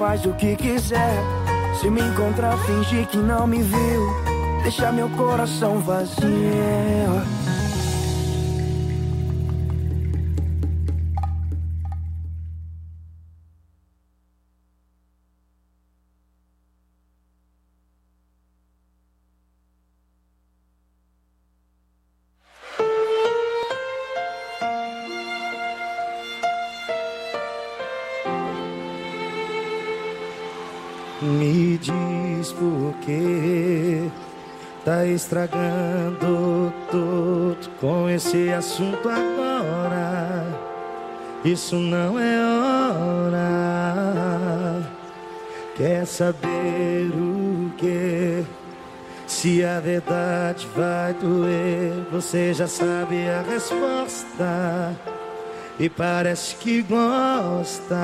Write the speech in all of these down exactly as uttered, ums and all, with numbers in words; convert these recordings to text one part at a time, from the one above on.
faz o que quiser. Se me encontrar, finge que não me viu. Deixa meu coração vazio. Me diz por que tá estragando tudo com esse assunto agora. Isso não é hora. Quer saber o que? Se a verdade vai doer, você já sabe a resposta e parece que gosta.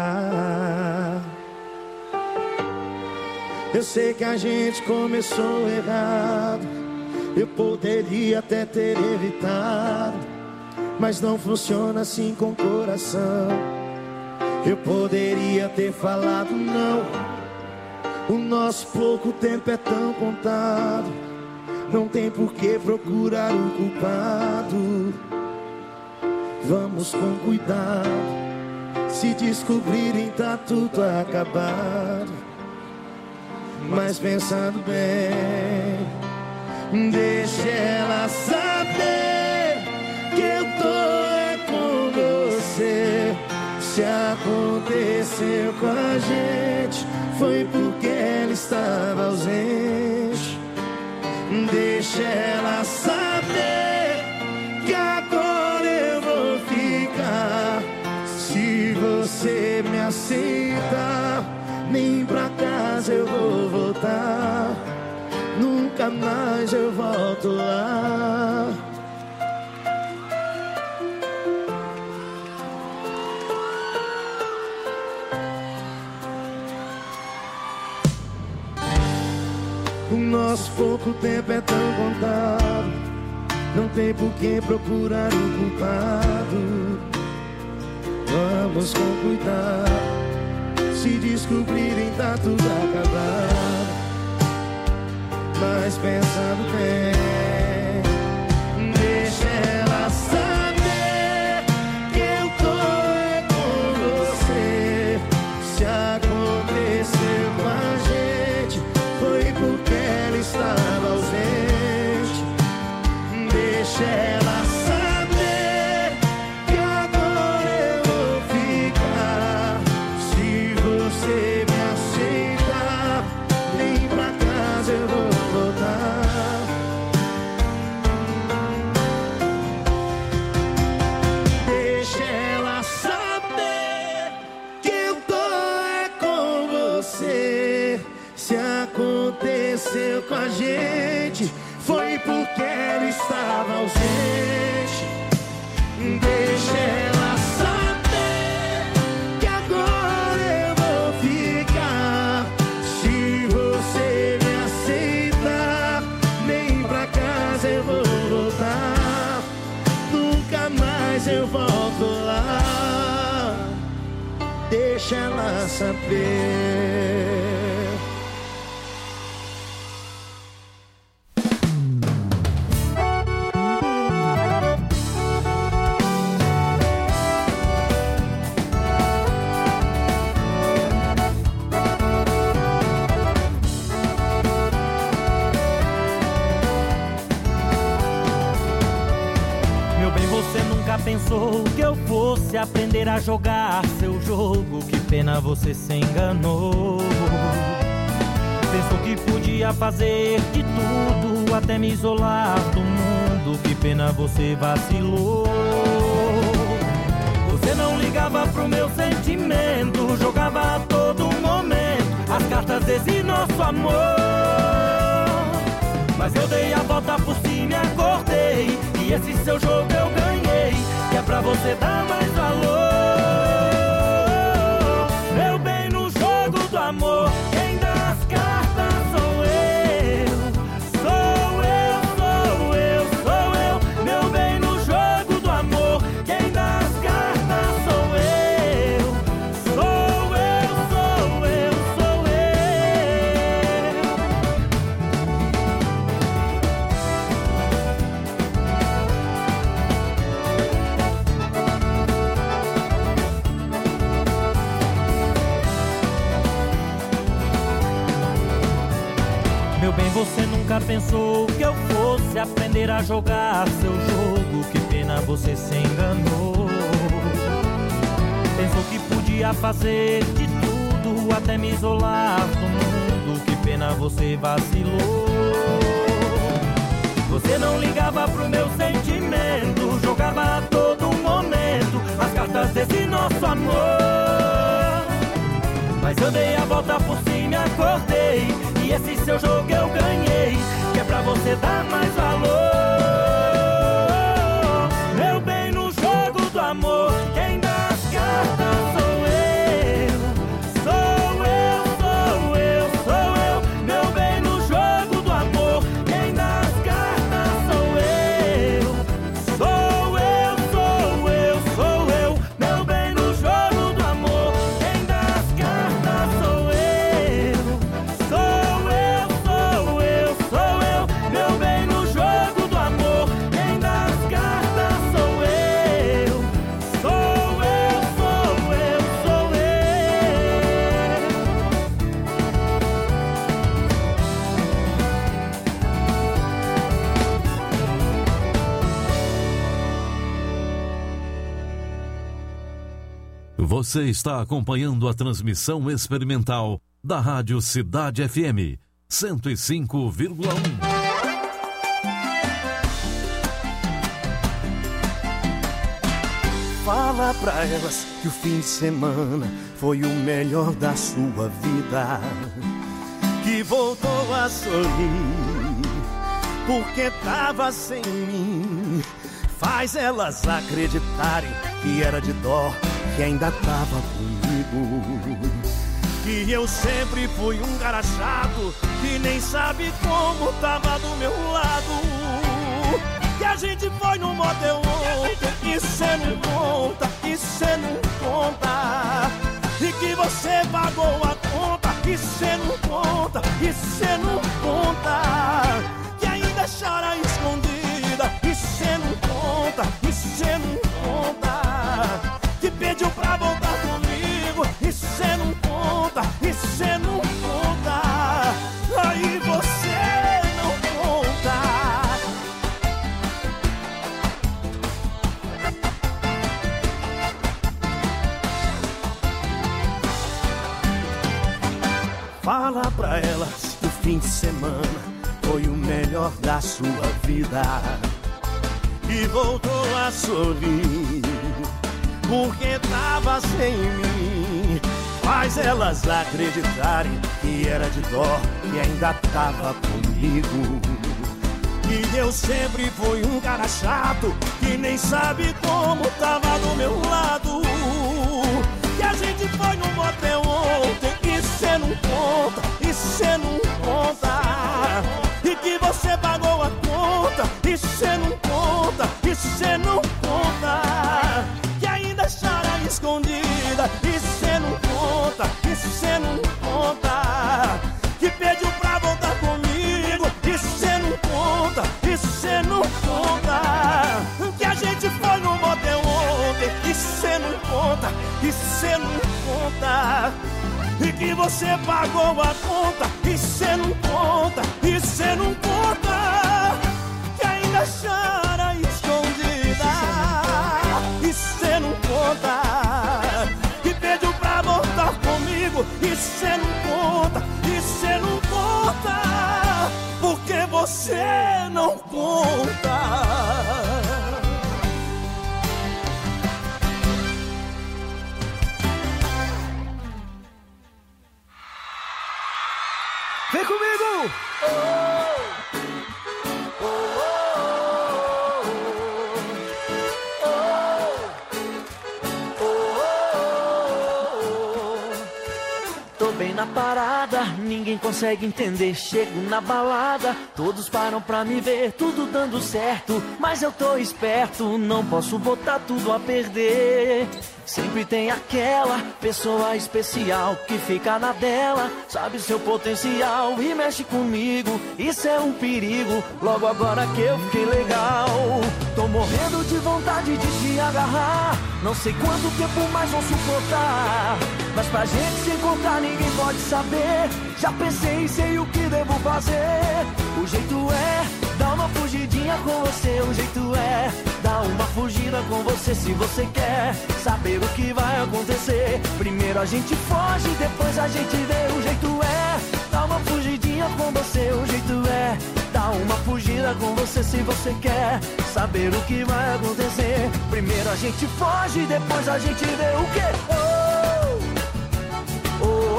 Eu sei que a gente começou errado, eu poderia até ter evitado, mas não funciona assim com o coração. Eu poderia ter falado não, o nosso pouco tempo é tão contado. Não tem por que procurar o culpado. Vamos com cuidado, se descobrirem tá tudo acabado. Mas pensando bem, deixa ela saber que eu tô é com você. Se aconteceu com a gente, foi porque ela estava ausente. Deixa ela saber que agora eu vou ficar. Se você me aceita, nem pra casa eu vou voltar. Nunca mais eu volto lá. O nosso pouco tempo é tão contado, não tem por que procurar o culpado. Vamos com cuidado, se descobrirem tá tudo acabado. Mas pensando bem, deixa ela saber que eu tô é com você. Se aconteceu com a gente, foi porque ela estava ausente. Deixa ela saber que agora eu vou ficar. Se você me aceita, nem pra casa eu vou voltar. Deixa ela saber que eu tô é com você. Se aconteceu com a gente, foi porque ela estava ausente. Deixa ela saber que agora eu vou ficar. Se você me aceita, nem pra casa eu vou voltar. Nunca mais eu volto lá. Deixa ela saber. Pensou que eu fosse aprender a jogar seu jogo. Que pena, você se enganou. Pensou que podia fazer de tudo, até me isolar do mundo. Que pena, você vacilou. Você não ligava pro meu sentimento, jogava a todo momento as cartas desse nosso amor. Mas eu dei a volta por cima e acordei, e esse seu jogo eu ganhei, que é pra você dar mais valor. Meu bem, no jogo do amor, quem dá as cartas sou eu. Sou eu, sou eu, sou eu. Meu bem, no jogo do amor, quem dá as cartas sou eu. Sou eu, sou eu. Você nunca pensou que eu fosse aprender a jogar seu jogo. Que pena, você se enganou. Pensou que podia fazer de tudo, até me isolar do mundo. Que pena, você vacilou. Você não ligava pro meu sentimento, jogava a todo momento as cartas desse nosso amor. Mas eu dei a volta por cima e acordei, e esse seu jogo eu ganhei, que é pra você dar mais valor. Meu bem, no jogo do amor, quem dá as cartas sou eu. Sou eu, sou eu, sou eu. Meu bem, no jogo do amor, quem dá as cartas sou eu. Sou eu, sou eu, sou eu. Meu bem, no jogo do amor, quem dá as cartas sou eu. Sou eu, sou eu, sou eu. Meu bem, no jogo do amor, quem dá as cartas sou eu. Sou eu, sou eu, sou eu. Você está acompanhando a transmissão experimental da Rádio Cidade F M cento e cinco vírgula um. Fala pra elas que o fim de semana foi o melhor da sua vida, que voltou a sorrir porque tava sem mim. Faz elas acreditarem que era de dó, que ainda tava comigo, que eu sempre fui um cara chato, que nem sabe como tava do meu lado, que a gente foi no motel ontem e cê não conta, e cê não conta, e que você pagou a conta e cê não conta, e cê não conta, que ainda chora escondida e cê não conta, e cê não conta, que pediu pra voltar comigo e cê não conta, e cê não conta, aí você não conta. Fala pra elas que o fim de semana foi o melhor da sua vida, e voltou a sorrir porque tava sem mim. Faz elas acreditarem que era de dó, que ainda tava comigo, que eu sempre fui um cara chato, que nem sabe como tava do meu lado, que a gente foi no motel ontem e cê não conta, e cê não conta, e que você pagou a conta e cê não conta, e cê não conta, que ainda chora escondida e cê não conta, e cê não conta, que pediu pra voltar comigo e cê não conta, e cê não conta, que a gente foi no motel ontem e cê não conta, e cê não conta, e que você pagou a conta e cê não conta, e cê não conta, que ainda chora escondida e cê não conta, que pediu pra voltar comigo e cê não conta, e cê não conta, porque você não conta. Vem comigo! Oh, oh, oh, oh, oh. Tô bem na parada, ninguém consegue entender. Chego na balada, todos param pra me ver, tudo dando certo, mas eu tô esperto, não posso botar tudo a perder. Sempre tem aquela pessoa especial que fica na dela, sabe seu potencial e mexe comigo, isso é um perigo, logo agora que eu fiquei legal. Tô morrendo de vontade de te agarrar, não sei quanto tempo mais vão suportar, mas pra gente se encontrar ninguém ninguém pode saber. Já pensei e sei o que devo fazer. O jeito é dar uma fugidinha com você. O jeito é dar uma fugida com você. Se você quer saber o que vai acontecer, primeiro a gente foge, depois a gente vê. O jeito é dar uma fugidinha com você. O jeito é dar uma fugida com você. Se você quer saber o que vai acontecer, primeiro a gente foge, depois a gente vê. O quê? Oh, oh, oh,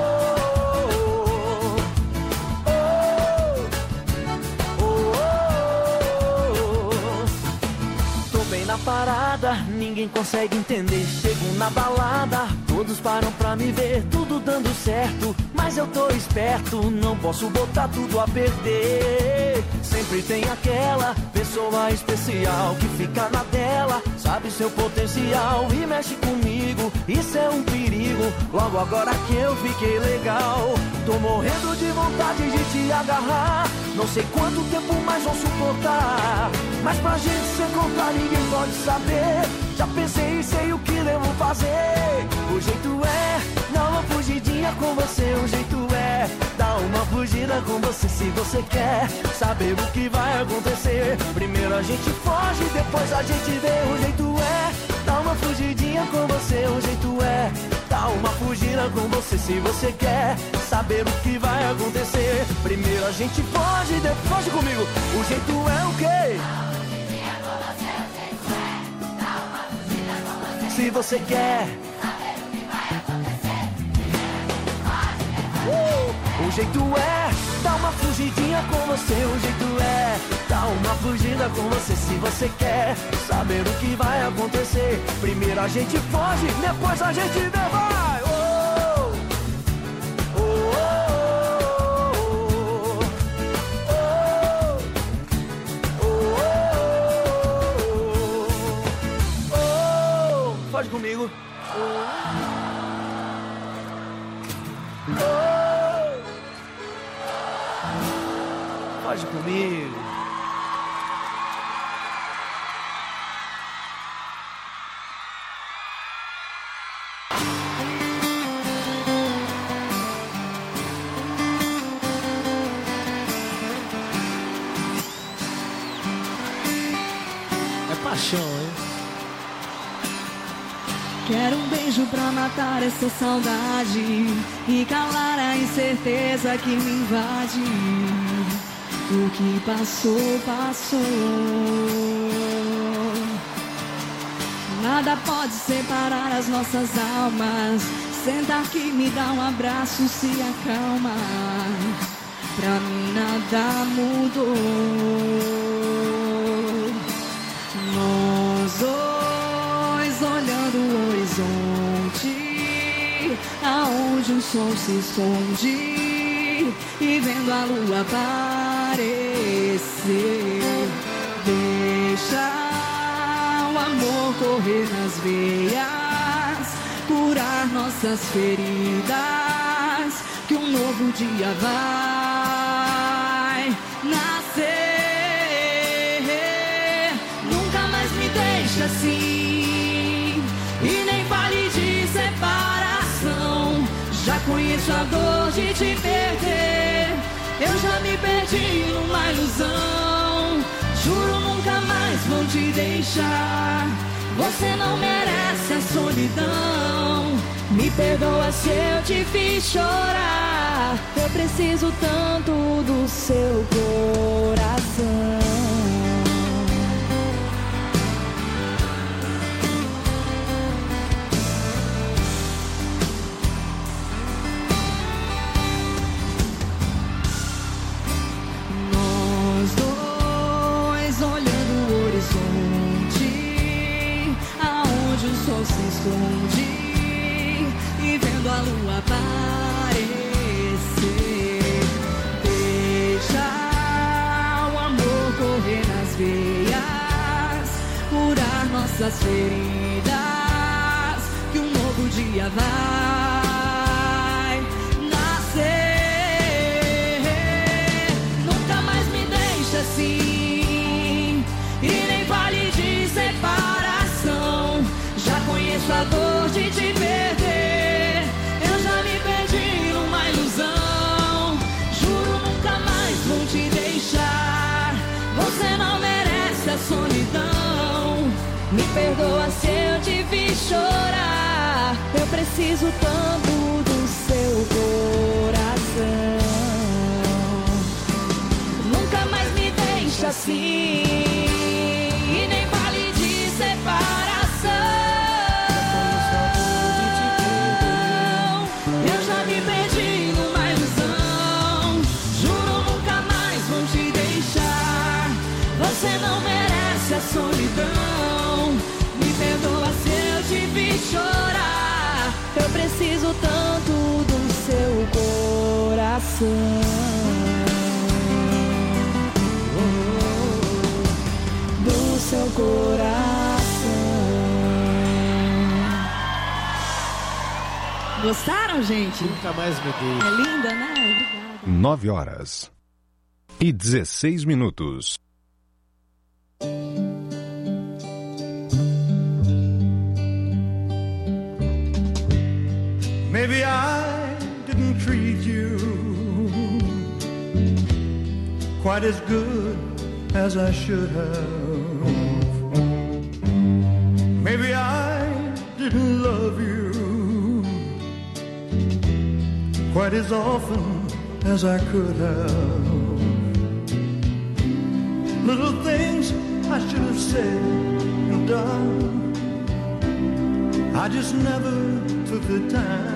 oh, oh, oh, oh. Tô bem na parada, ninguém consegue entender. Chego na balada, todos param pra me ver, tudo dando certo, mas eu tô esperto, não posso botar tudo a perder. Sempre tem aquela pessoa especial que fica na dela, sabe seu potencial e mexe comigo, isso é um perigo. Logo agora que eu fiquei legal, tô morrendo de vontade de te agarrar. Não sei quanto tempo mais vou suportar, mas pra gente se encontrar ninguém pode saber. Já pensei e sei o que devo fazer. O jeito é dar uma fugidinha com você. O jeito é dar uma fugida com você. Se você quer saber o que vai acontecer, primeiro a gente foge, depois a gente vê. O jeito é dar uma fugidinha com você. O jeito é dar uma fugida com você. Se você quer saber o que vai acontecer, primeiro a gente foge, depois foge comigo. O jeito é o quê? Se você quer saber o que vai acontecer, uh, o jeito é dar uma fugidinha com você. O jeito é dar uma fugida com você. Se você quer saber o que vai acontecer, primeiro a gente foge, depois a gente vê. Vai! Oh, oh, oh, oh, oh, oh. Pode comigo. Oh. Oh. Pode comigo. É paixão, hein? Quero um beijo pra matar essa saudade e calar a incerteza que me invade. O que passou, passou. Nada pode separar as nossas almas. Senta aqui, me dá um abraço, se acalma. Pra mim nada mudou. Nós dois olhando o horizonte, aonde o sol se esconde, e vendo a lua aparecer. Deixa o amor correr nas veias, curar nossas feridas, que um novo dia vai nascer. Nunca mais me deixa assim, e nem fale de separação. Já conheço a dor de te perder, eu já me perdi numa ilusão. Juro nunca mais vou te deixar, você não merece a solidão. Me perdoa se eu te fiz chorar, eu preciso tanto do seu coração. Nós dois olhando o horizonte, aonde o sol se esconde, e vendo a lua aparecer. Deixa o amor correr nas veias, curar nossas feridas, que um novo dia vai nascer. Nunca mais me deixa assim, e nem fale de separação. Já conheço a dor de te perder, eu já me perdi preciso tanto do seu coração. Nunca mais me deixe assim, e nem fale de separação. Eu já me perdi numa ilusão. Juro, nunca mais vou te deixar. Você não merece a solidão. Me perdoa se eu te vi chorar. Eu preciso tanto do seu coração. Do seu coração. Gostaram, gente? Nunca mais me dei. É linda, né? Obrigada. Nove horas e dezesseis minutos. Maybe I didn't treat you quite as good as I should have. Maybe I didn't love you quite as often as I could have. Little things I should have said and done, I just never took the time.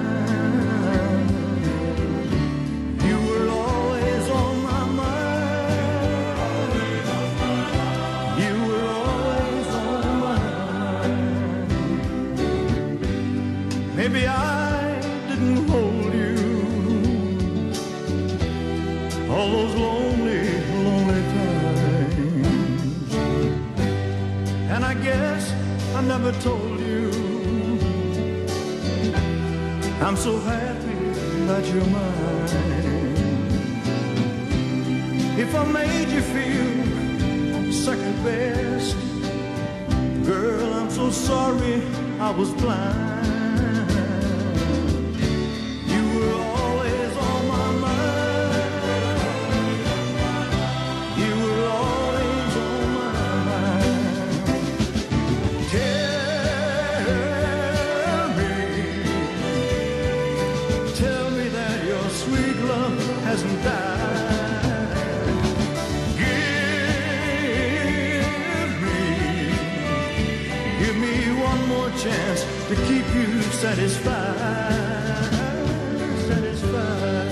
You were always on my mind. You were always on my mind. Maybe I didn't hold you all those lonely, lonely times. And I guess I never told you I'm so happy that you're mine. If I made you feel second best, girl, I'm so sorry I was blind. You were always on my mind. You were always on my mind. Tell me, tell me that your sweet love hasn't died. Give me, give me one more chance to keep you satisfied, satisfied.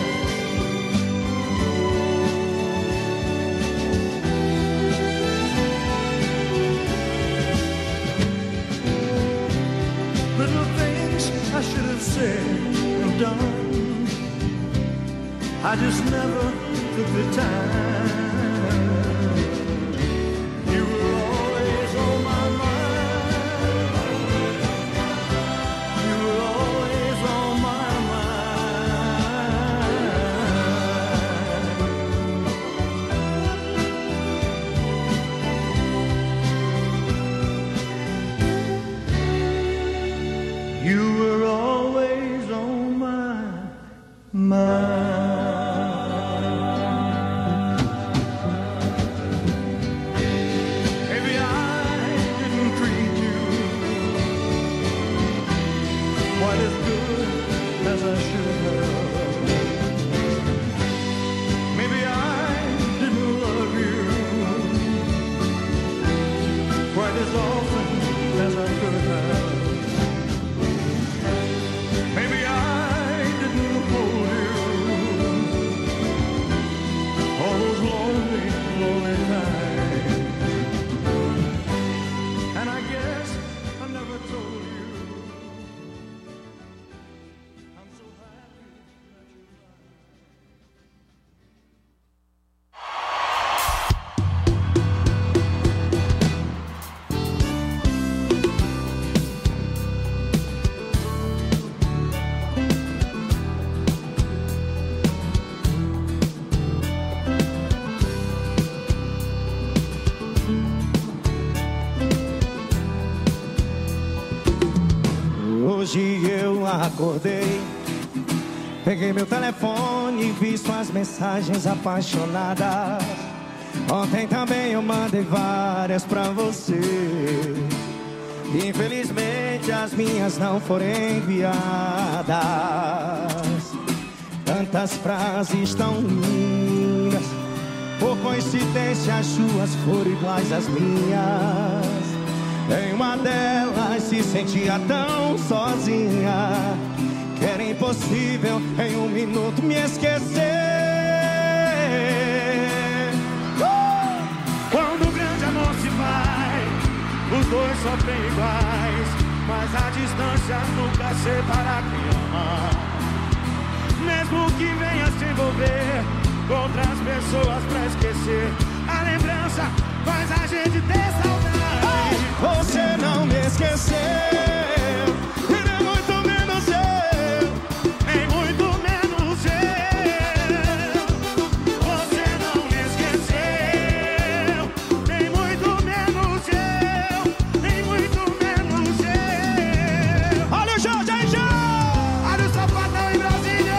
Little things I should have said and done, I just never took the time. You were always on my mind. You were always on my mind. You were always on my mind. Maybe I didn't treat you quite as good as I should have. Maybe I didn't love you quite as often as I could have. Maybe I didn't hold you all those lonely, lonely nights. And I guess I never told you I'm so happy that you're Hoje eu acordei, peguei meu telefone e vi suas mensagens apaixonadas. Ontem também eu mandei várias pra você. Infelizmente as minhas não foram enviadas. Tantas frases tão lindas, por coincidência as suas foram iguais às minhas. Em uma delas se sentia tão sozinha que era impossível em um minuto me esquecer. uh! Quando o grande amor se vai, os dois sofrem iguais, mas a distância nunca separa quem ama. Mesmo que venha se envolver com outras pessoas pra esquecer, a lembrança faz a gente ter saudade. Você não me esqueceu, e nem muito menos eu, nem muito menos eu. Você não me esqueceu, nem muito menos eu, nem muito menos eu. Olha o Jorge aí, Jorge! Olha o Sapatão em Brasília!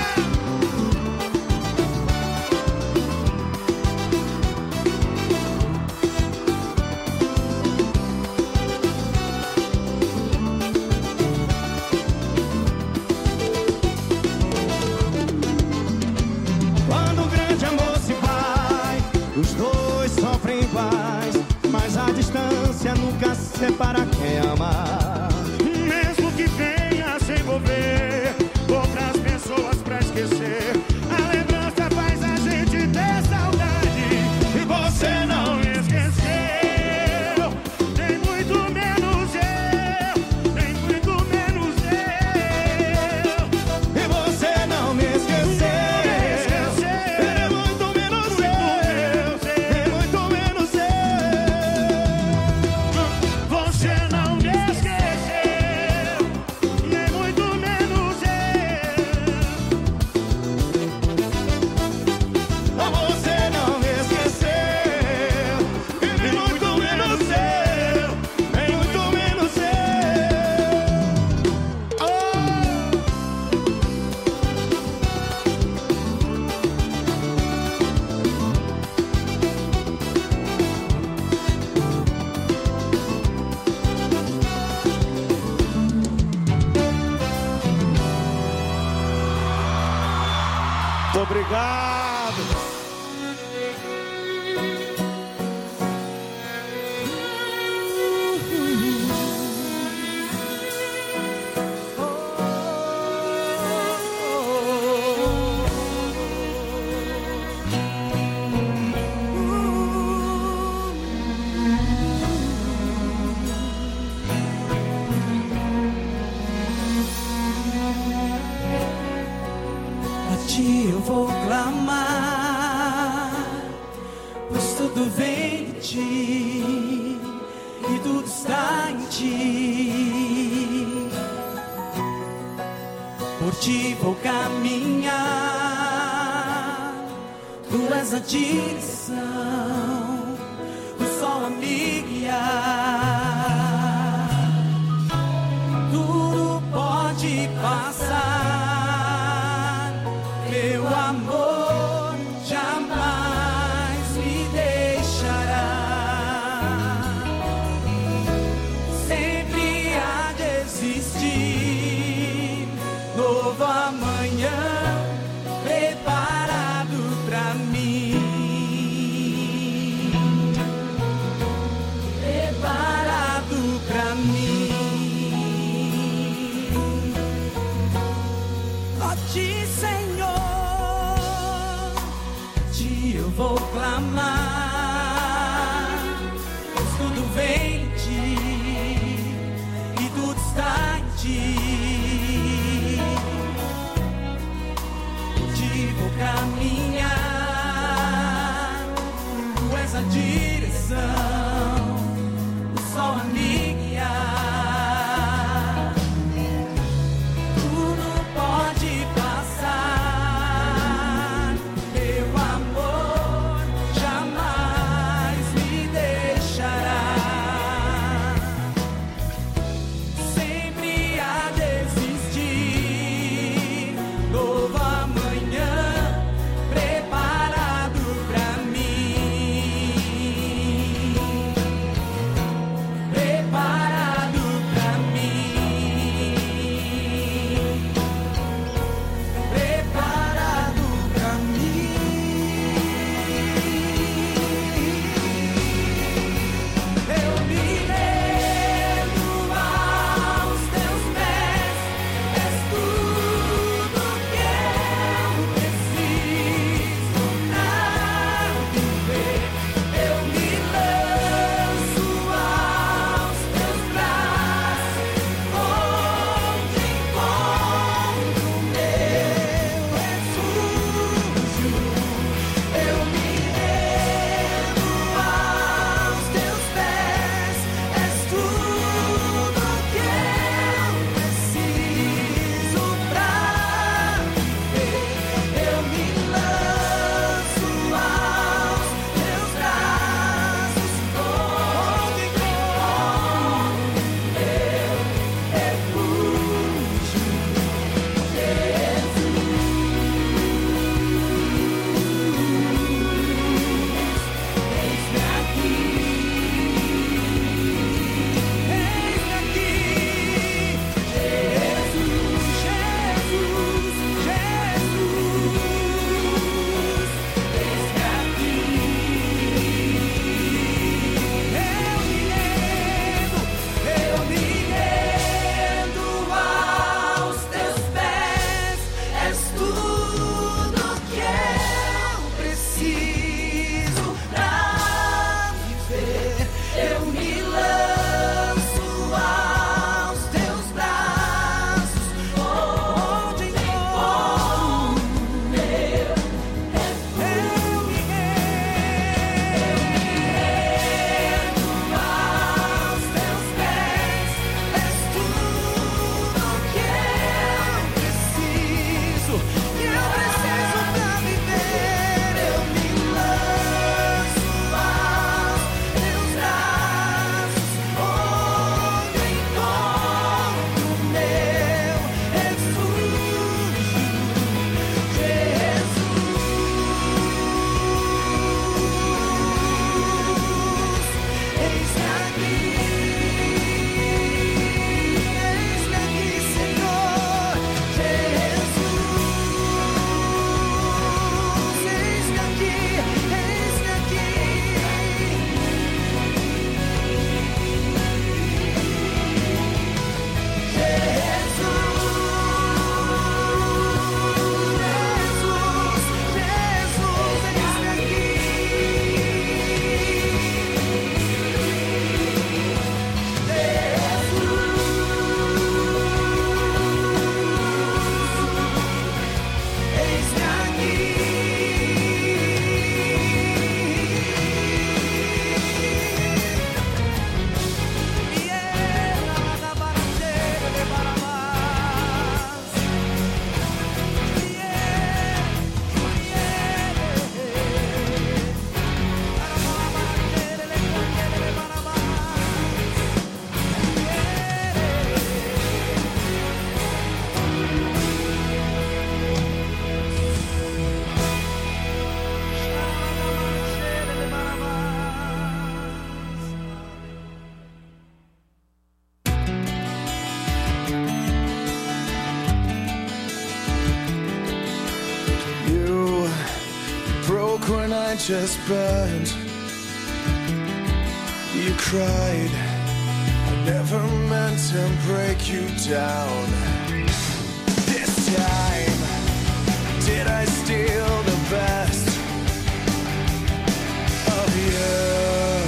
Quando o grande amor se vai, os dois sofrem iguais, mas a distância nunca separa quem ama. Mesmo que venha se envolver com outras pessoas pra esquecer, a lembrança faz a gente ter saudade. E você não me esqueceu, nem muito menos eu, nem muito menos eu. E você não me esqueceu, nem muito menos eu, nem muito menos eu. Você não me esqueceu, nem muito menos eu. Você não me esqueceu, e nem muito menos eu, nem muito menos eu. Muito obrigado. A ti eu vou clamar, pois tudo vem de ti e tudo está em ti. Por ti vou caminhar, tu és a direção, o sol a me guiar. Tudo pode passar, meu amor jamais me deixará. Sempre há de existir novo amanhã preparado pra mim. Preparado pra mim. Ó ti, Senhor, ti eu vou clamar, pois tudo vem de ti e tudo está em ti. Por ti vou caminhar, tu és a direção, o sol a me guiar. Tudo pode passar, meu amor I just burned. You cried. I never meant to break you down. This time, did I steal the best of you?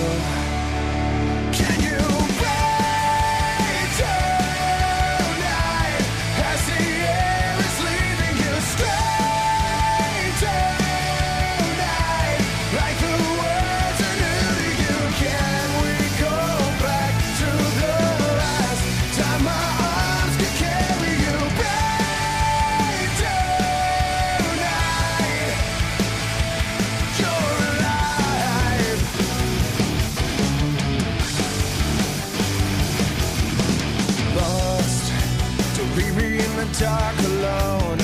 Dark alone,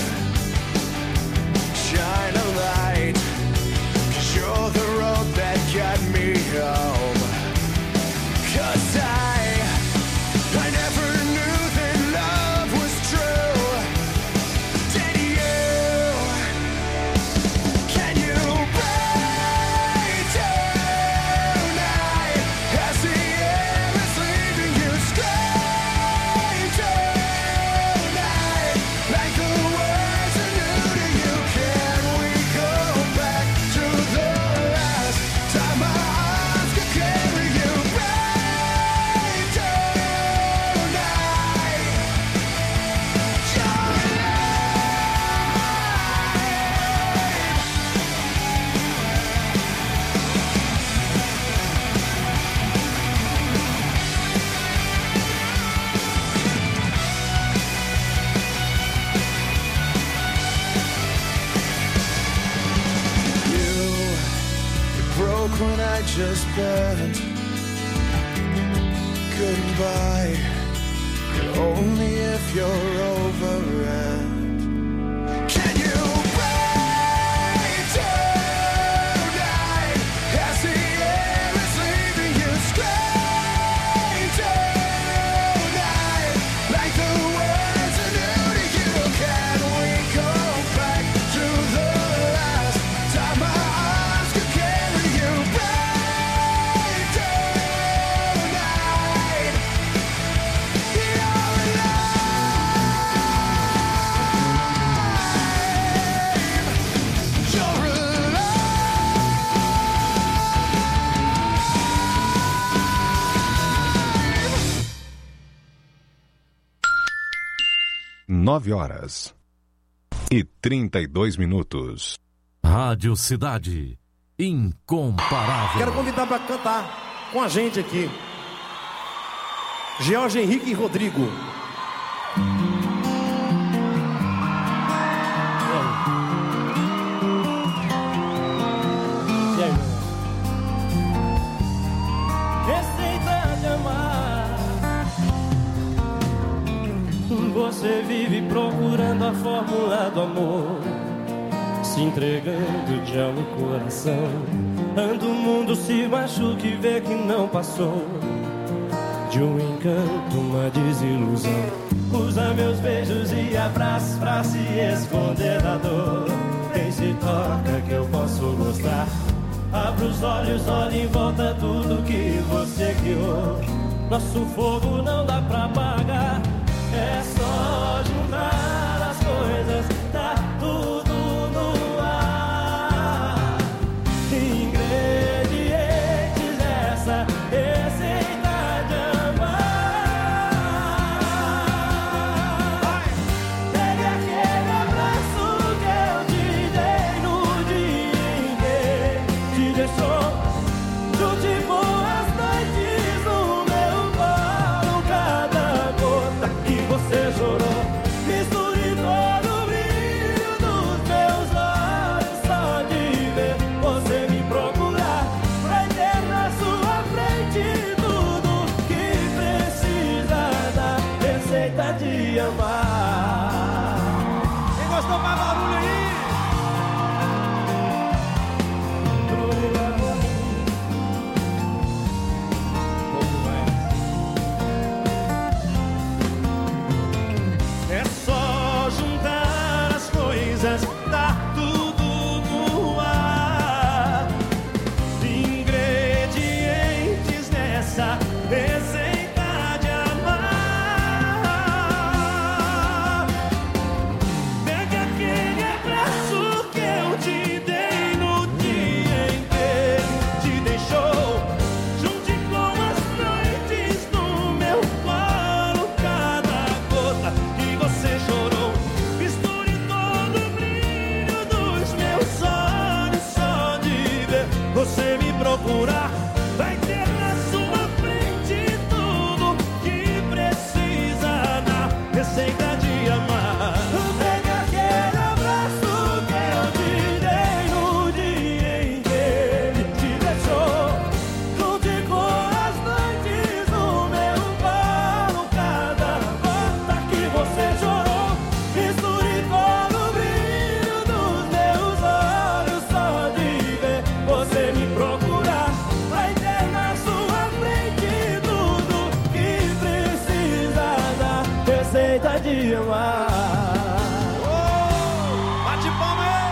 shine a light, 'cause you're the road that got me home. 'Cause I, I never knew that love was true. Did you? Can you break tonight as the air is leaving you straight? Like the words are new to you. Can we go back to the last time my arms could carry you? Right tonight, you're broke when I just burned. Goodbye, but only if you're over it. Can you break tonight as the air is leaving you straight tonight? Like the words are new to you. Can we go back to the last time my arms could carry you? Right tonight, you're alive. You're Nove horas e trinta e dois minutos. Rádio Cidade, incomparável. Quero convidar para cantar com a gente aqui George Henrique e Rodrigo. E aí? Receita de amar. Você vive procurando a fórmula do amor, se entregando de alma e coração. Anda o mundo, se machuca e vê que não passou de um encanto, uma desilusão. Usa meus beijos e abraços pra se esconder da dor. Quem se toca que eu posso gostar. Abra os olhos, olha em volta tudo que você criou. Nosso fogo não dá pra apagar. É só juntar as coisas, tá tudo no ar. Ingredientes dessa receita de amar. Pegue aquele abraço que eu te dei no dia em que te deixou. Junte boas noites no meu colo, cada gota que você chorou. Misture todo o brilho dos meus olhos, só de ver você me procurar. Vai ter na sua frente tudo que precisa da receita de amar. Quem gostou, faz barulho aí. É só juntar as coisas, tá tudo no ar. me amar. Oh, bate palma aí.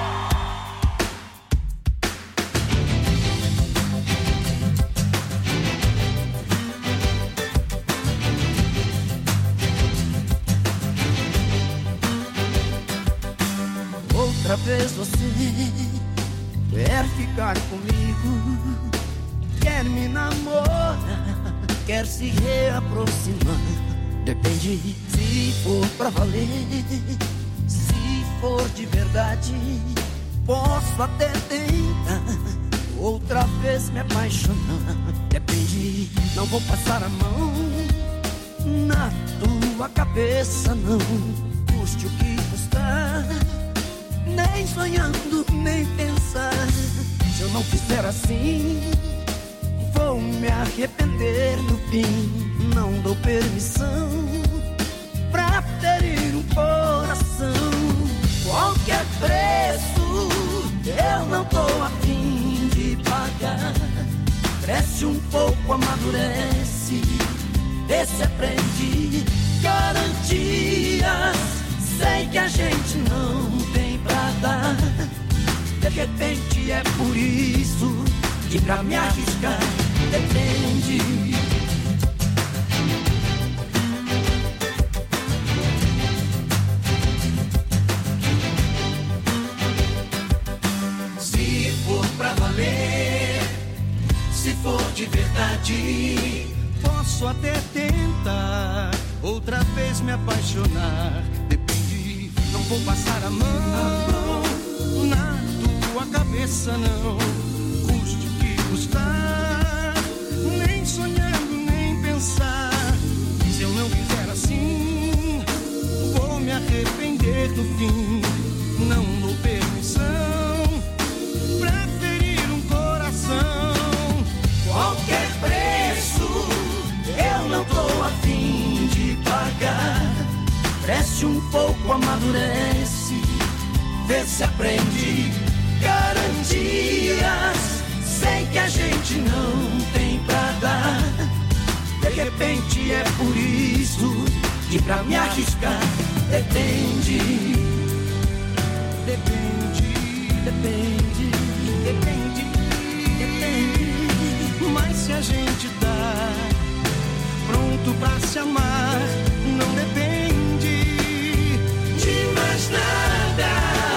Outra vez você quer ficar comigo, quer me namorar, quer se reaproximar. Depende se for pra valer, se for de verdade, posso até tentar outra vez me apaixonar. Depende, não vou passar a mão na tua cabeça, não, custe o que custar. Nem sonhando, nem pensar. Se eu não fizer assim, vou me arrepender no fim. Não dou permissão pra ferir um coração. Qualquer preço eu não tô a fim de pagar. Cresce um pouco, amadurece, vê se aprende. Garantias, sei que a gente não tem pra dar. De repente é por isso que pra me arriscar depende. Se for pra valer, se for de verdade, posso até tentar outra vez me apaixonar. Depende, não vou passar a mão na tua cabeça, não, custe o que custar. Nem sonhando, nem pensar. Se eu não fizer assim, vou me arrepender no fim. Não dou permissão pra ferir um coração. Qualquer preço eu não tô a fim de pagar. Cresce um pouco, amadurece, vê se aprende. Garantias, sei que a gente não tem pra dar. De repente é por isso que pra me arriscar depende. Depende, depende, depende, depende. Mas se a gente tá pronto pra se amar, não depende de mais nada.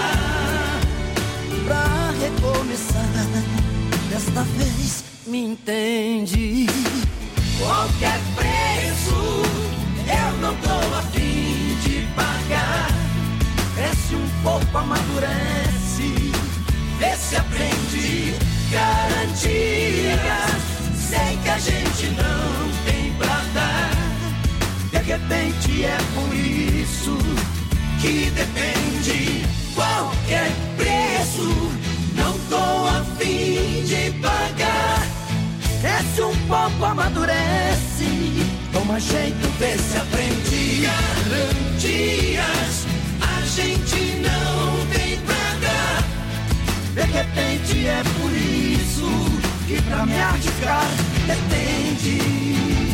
Pra recomeçar, desta vez me entende. Qualquer preço eu não tô a fim de pagar. Cresce um pouco, amadurece, vê se aprende. Garantias, sei que a gente não tem pra dar. De repente é por isso que depende. Qualquer preço não tô a fim de pagar. Cresce um pouco, amadurece, toma jeito, vê se aprende. Garantias, a gente não tem pra dar. De repente é por isso que pra me arriscar depende.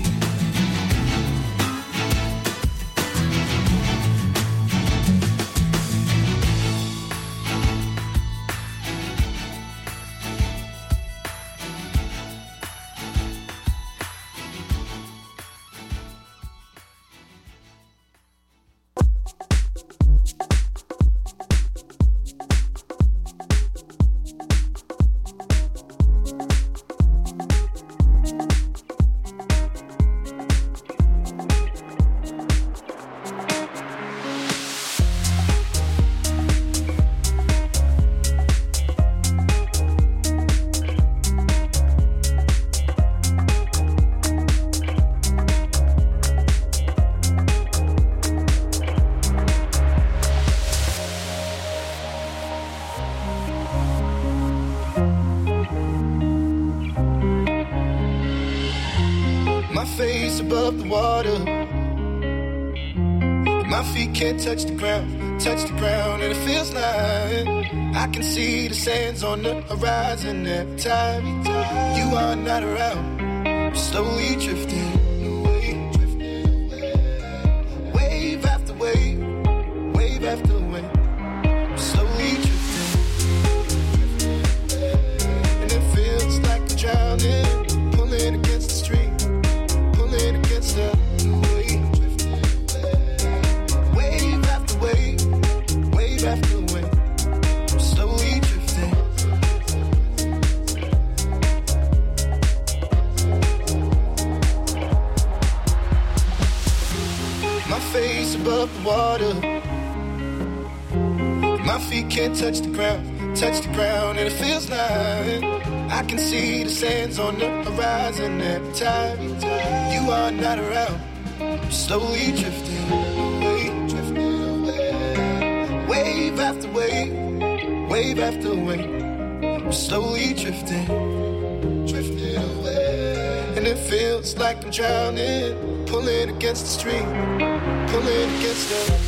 above the water. My feet can't touch the ground, touch the ground, and it feels like I can see the sands on the horizon every time you are not around. I'm slowly drifting away, drifting away. Wave after after wave, I'm slowly drifting, and it feels like I'm drowning, pulling against the stream, pulling against the wave, wave after wave, wave after wave, I'm slowly drifting. My face above the water, my feet can't touch the ground, touch the ground, and it feels like I can see the sands on the horizon every time you are not around. I'm slowly drifting away, drifting away, wave after wave, wave after wave. I'm slowly drifting, drifting away, and it feels like I'm drowning, pulling against the stream, pulling against the.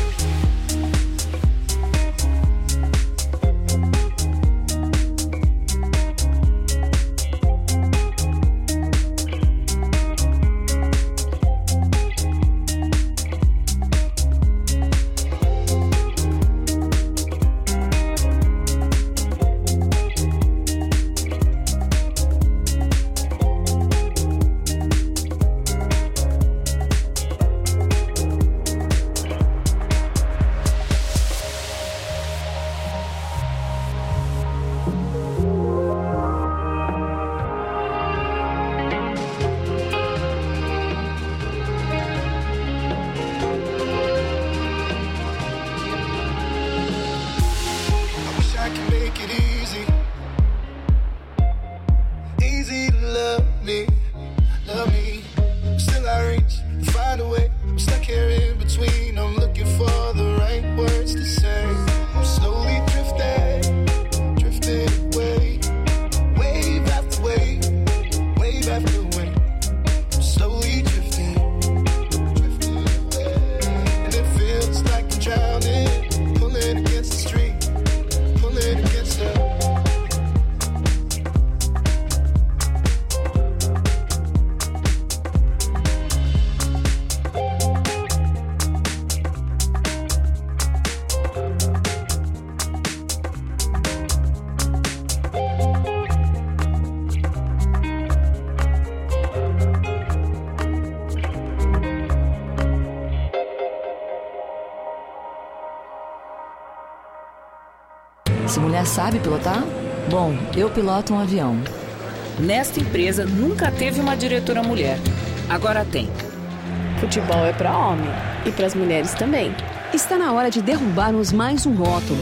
Essa mulher sabe pilotar? Bom, eu piloto um avião. Nesta empresa nunca teve uma diretora mulher. Agora tem. Futebol é para homem e para as mulheres também. Está na hora de derrubarmos mais um rótulo: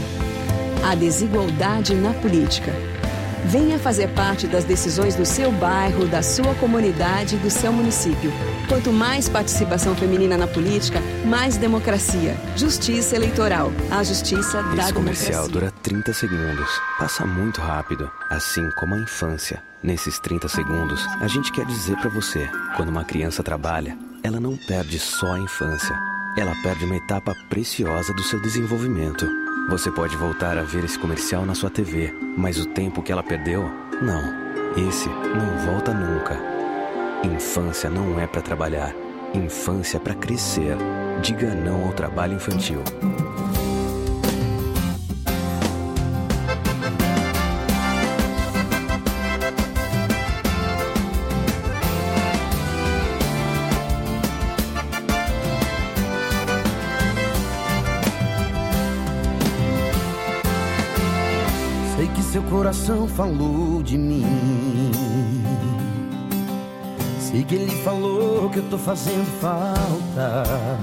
a desigualdade na política. Venha fazer parte das decisões do seu bairro, da sua comunidade e do seu município. Quanto mais participação feminina na política, mais democracia. Justiça eleitoral. A justiça da democracia. Esse comercial dura trinta segundos. Passa muito rápido, assim como a infância. Nesses trinta segundos, a gente quer dizer pra você: quando uma criança trabalha, ela não perde só a infância. Ela perde uma etapa preciosa do seu desenvolvimento. Você pode voltar a ver esse comercial na sua T V, mas o tempo que ela perdeu, não. Esse não volta nunca. Infância não é pra trabalhar. Infância é pra crescer. Diga não ao trabalho infantil. Seu coração falou de mim. Sei que ele falou que eu tô fazendo falta.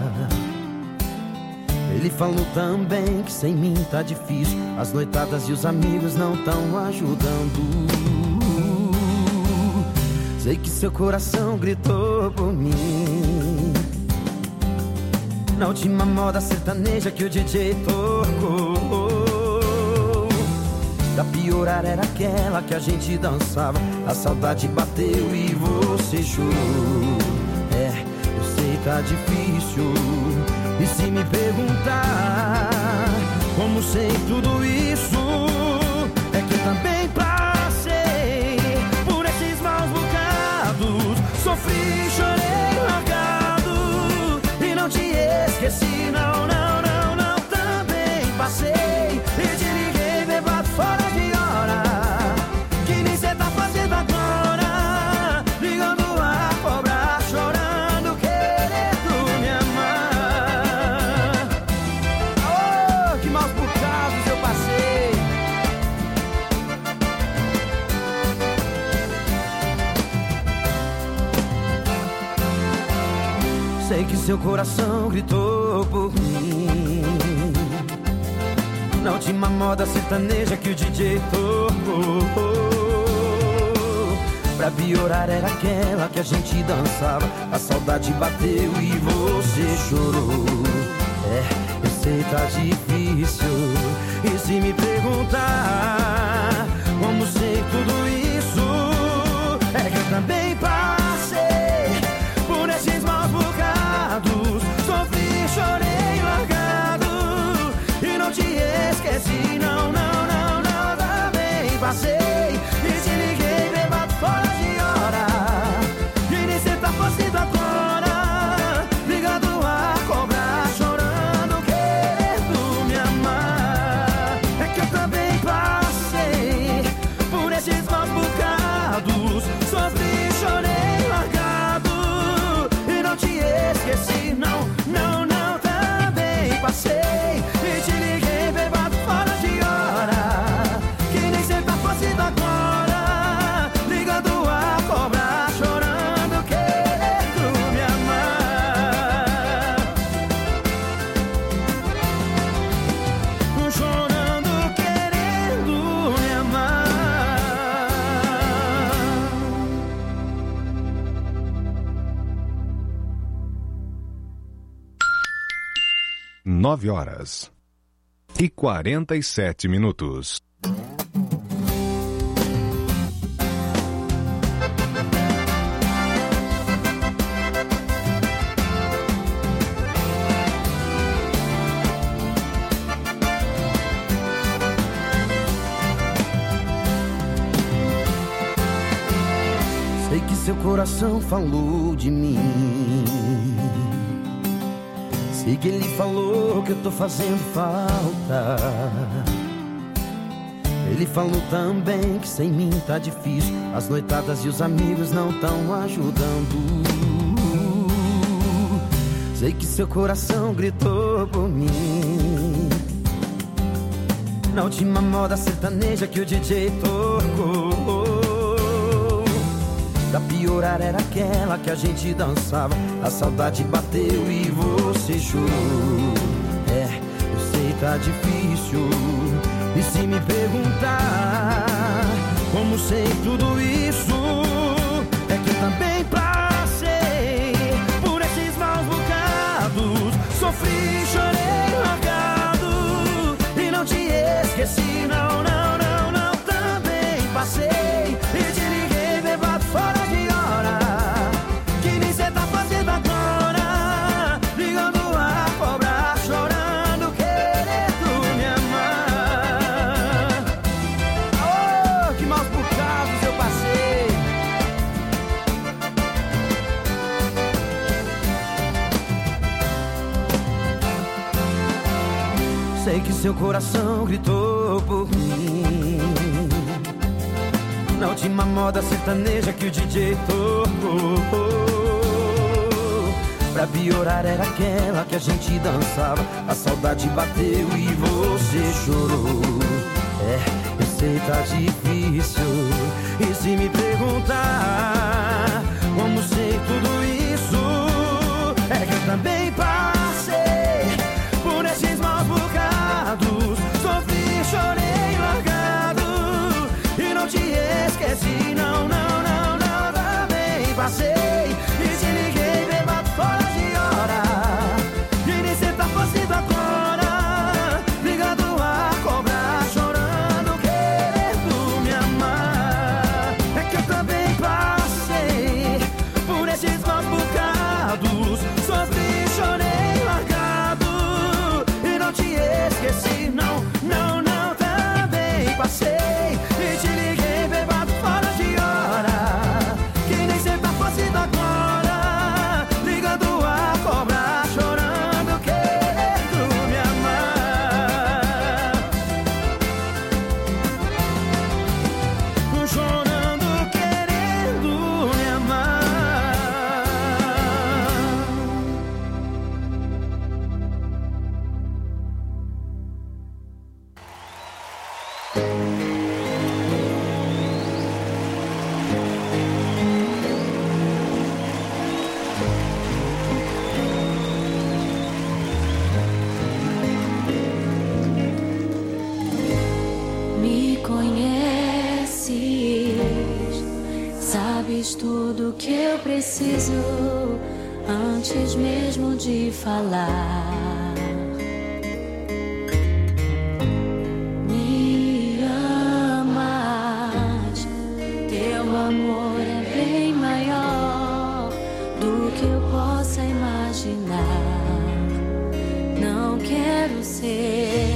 Ele falou também que sem mim tá difícil. As noitadas e os amigos não tão ajudando. Sei que seu coração gritou por mim na última moda sertaneja que o D J tocou. Da piorar era aquela que a gente dançava. A saudade bateu e você chorou. É, eu sei tá difícil. E se me perguntar como sei tudo isso, é que eu também passei por esses maus bocados. Sofri, chorei largado e não te esqueci, não, não, não, não. seu coração gritou por mim. Na última moda sertaneja que o D J tocou. Pra piorar era aquela que a gente dançava. A saudade bateu e você chorou. É, eu sei tá difícil. E se me perguntar como sei tudo isso, é que eu também passei por esses maus bocados. Sofri, chorei, largado e não te esqueci, não, não, não, não. Também passei e te liguei bêbado fora de hora. E nem cê tá fazendo agora, ligado a cobrar, chorando, querendo me amar. É que eu também passei por esses maus bocados. Sofri, chorei, largado e não te esqueci, não, não, não. Também passei e te liguei bêbado fora de hora. Que nem cê tá fazendo agora, ligando a cobrar, chorando, querendo me amar. Chorando, querendo me amar. Nove horas e quarenta e sete minutos. Sei que seu coração falou de mim. Sei que ele falou que eu tô fazendo falta. Ele falou também que sem mim tá difícil. As noitadas e os amigos não tão ajudando. Sei que seu coração gritou por mim. Na última moda sertaneja que o D J tocou. Pra piorar era aquela que a gente dançava. A saudade bateu e você chorou. É, eu sei tá difícil. E se me perguntar como sei tudo isso, é que eu também passei por esses maus bocados. Sofri, chorei, largado e não te esqueci, não, não, não, não. Também passei e te liguei bêbado fora de hora. Que nem cê tá fazendo agora, ligando a cobrar, chorando, querendo me amar. Oh, que maus bocados eu passei. Sei que seu coração gritou por mim. Na última moda sertaneja que o D J tocou. Pra piorar era aquela que a gente dançava. A saudade bateu e você chorou. É, eu sei tá difícil. E se me perguntar como sei tudo isso, é que eu também passei por esses maus bocados. Sofri, chorei, largado e não te esqueci, não, não, não, não. Também passei e te liguei bêbado fora de hora. E nem cê tá fazendo agora, ligado a cobrar, chorando, querendo me amar. É que eu também passei por esses maus bocados. Sofri, chorei, largado e não te esqueci, não, não, não. Também passei e te liguei bêbado fora de hora. Que nem cê tá fazendo agora, ligando a cobrar, chorando, querendo me amar. Chorando, querendo me amar. Sabes tudo que eu preciso antes mesmo de falar. Me amas, teu amor é bem maior do que eu possa imaginar. Não quero ser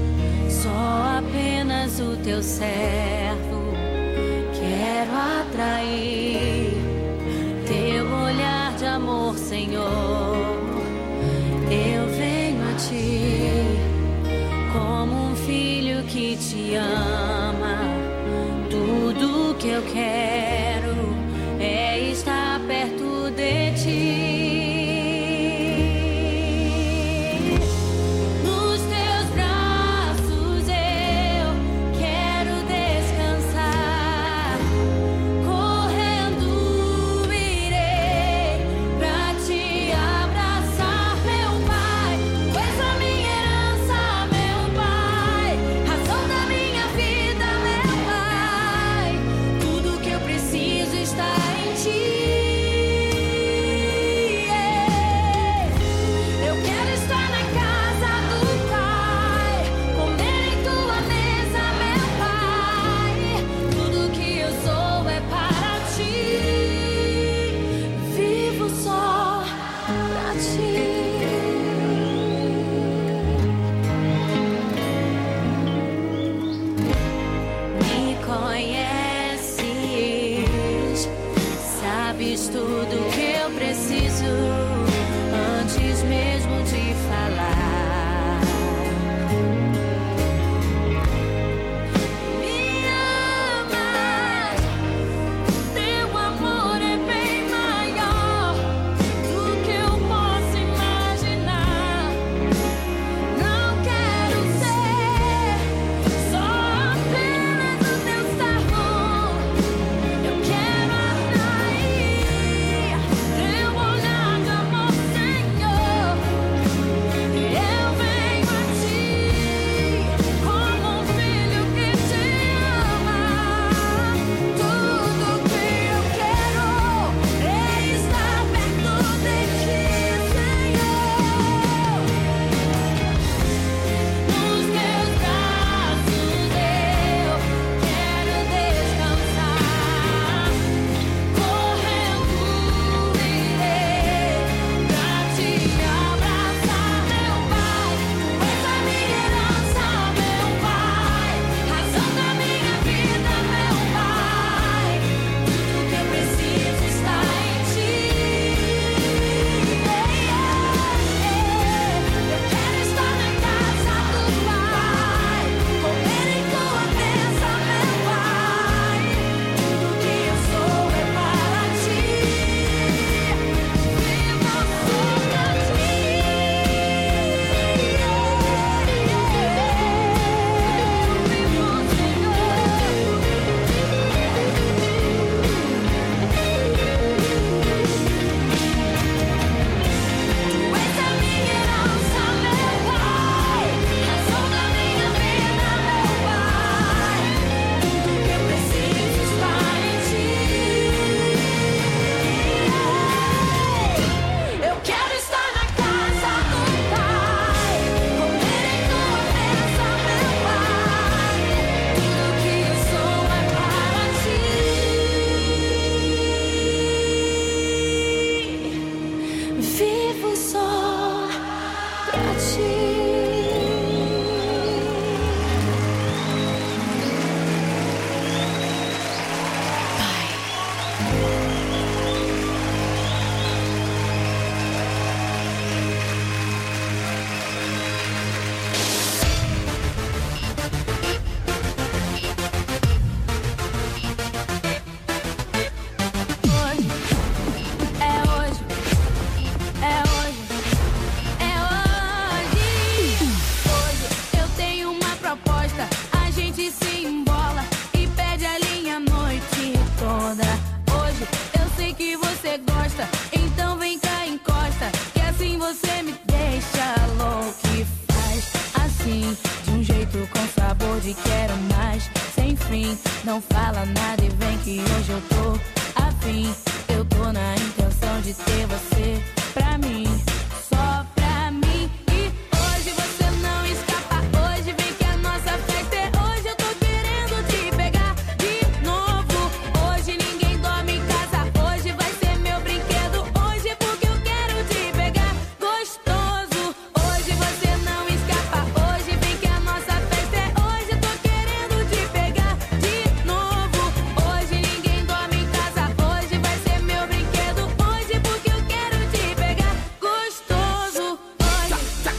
só apenas o teu servo. Quero atrair teu olhar de amor, Senhor. Eu venho a ti como um filho que te ama. Tudo que eu quero é estar perto de ti. de quero mais, sem fim. Não fala nada e vem que hoje eu tô afim. Enfim, eu tô na intenção de ter você pra mim, só pra mim. E hoje você não escapa, hoje vem que a nossa festa é hoje. Eu tô querendo te pegar de novo. Hoje ninguém dorme em casa, hoje vai ser meu brinquedo. Hoje porque eu quero te pegar gostoso. Hoje você não escapa, hoje vem que a nossa festa é hoje. Eu tô querendo te pegar de novo. Hoje ninguém dorme em casa, hoje vai ser meu brinquedo. Hoje porque eu quero te pegar gostoso. Hoje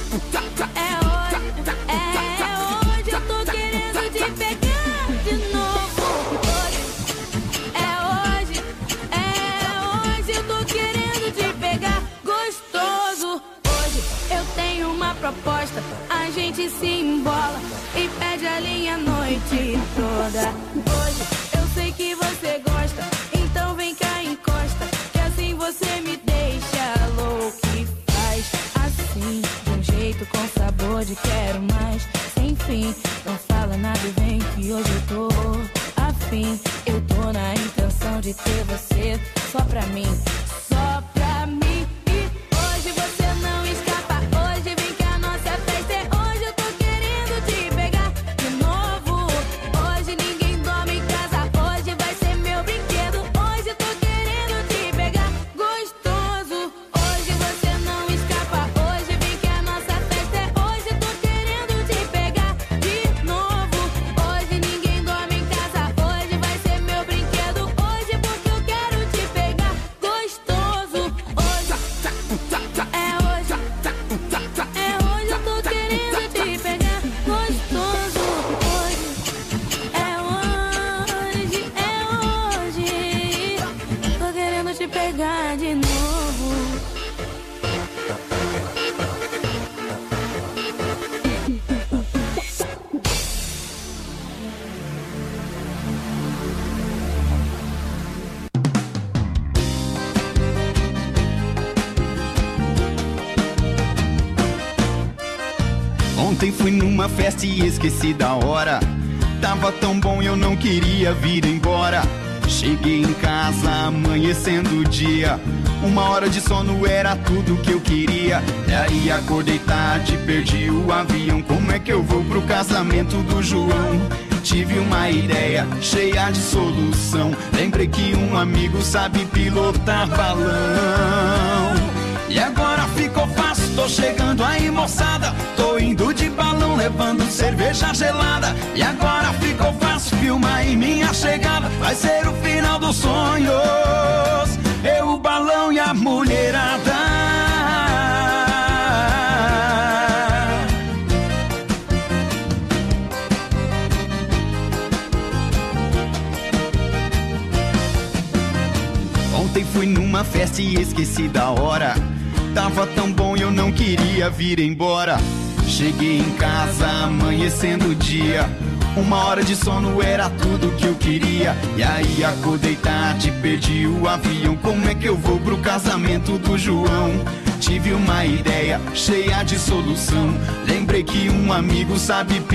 é hoje, é hoje. Eu tô querendo te pegar de novo. Hoje é hoje, é hoje. Eu tô querendo te pegar gostoso. Hoje eu tenho uma proposta, a gente se embola e perde a linha a noite toda. Hoje eu sei que você gosta, então vem cá, encosta, que assim você me deixa louco e faz assim, de um jeito com sabor de quero mais, sem fim. Não fala nada e vem que hoje eu tô afim. Eu tô na intenção de ter você só pra mim, só pra mim. E hoje você não escapa, hoje vem que a nossa festa é hoje. Eu tô querendo te pegar de novo. Hoje ninguém dorme em casa, hoje vai ser meu brinquedo. Hoje eu tô querendo te pegar gostoso. Hoje você não escapa, hoje vem que a nossa festa é hoje. Eu tô querendo te pegar de novo. Hoje ninguém dorme em casa, hoje vai ser meu brinquedo. Hoje porque eu quero te pegar gostoso. Hoje é hoje, é hoje. Eu tô querendo te pegar gostoso. Hoje é hoje, é hoje. Tô querendo te pegar de novo. Ontem fui numa festa e esqueci da hora. Tava tão bom e eu não queria vir embora. Cheguei em casa amanhecendo o dia. Uma hora de sono era tudo que eu queria. E aí acordei tarde, perdi o avião. Como é que eu vou pro casamento do João? Tive uma ideia cheia de solução. Lembrei que um amigo sabe pilotar balão. E agora ficou fácil, tô chegando aí, moçada. Tô indo de balão, levando cerveja gelada. E agora ficou fácil, filma aí minha chegada. Vai ser o final dos sonhos, eu, o balão e a mulherada. Ontem fui numa festa e esqueci da hora. Tava tão bom e eu não queria vir embora. Cheguei em casa amanhecendo o dia. Uma hora de sono era tudo que eu queria. E aí acordei tarde, perdi o avião. Como é que eu vou pro casamento do João? Tive uma ideia cheia de solução. Lembrei que um amigo sabe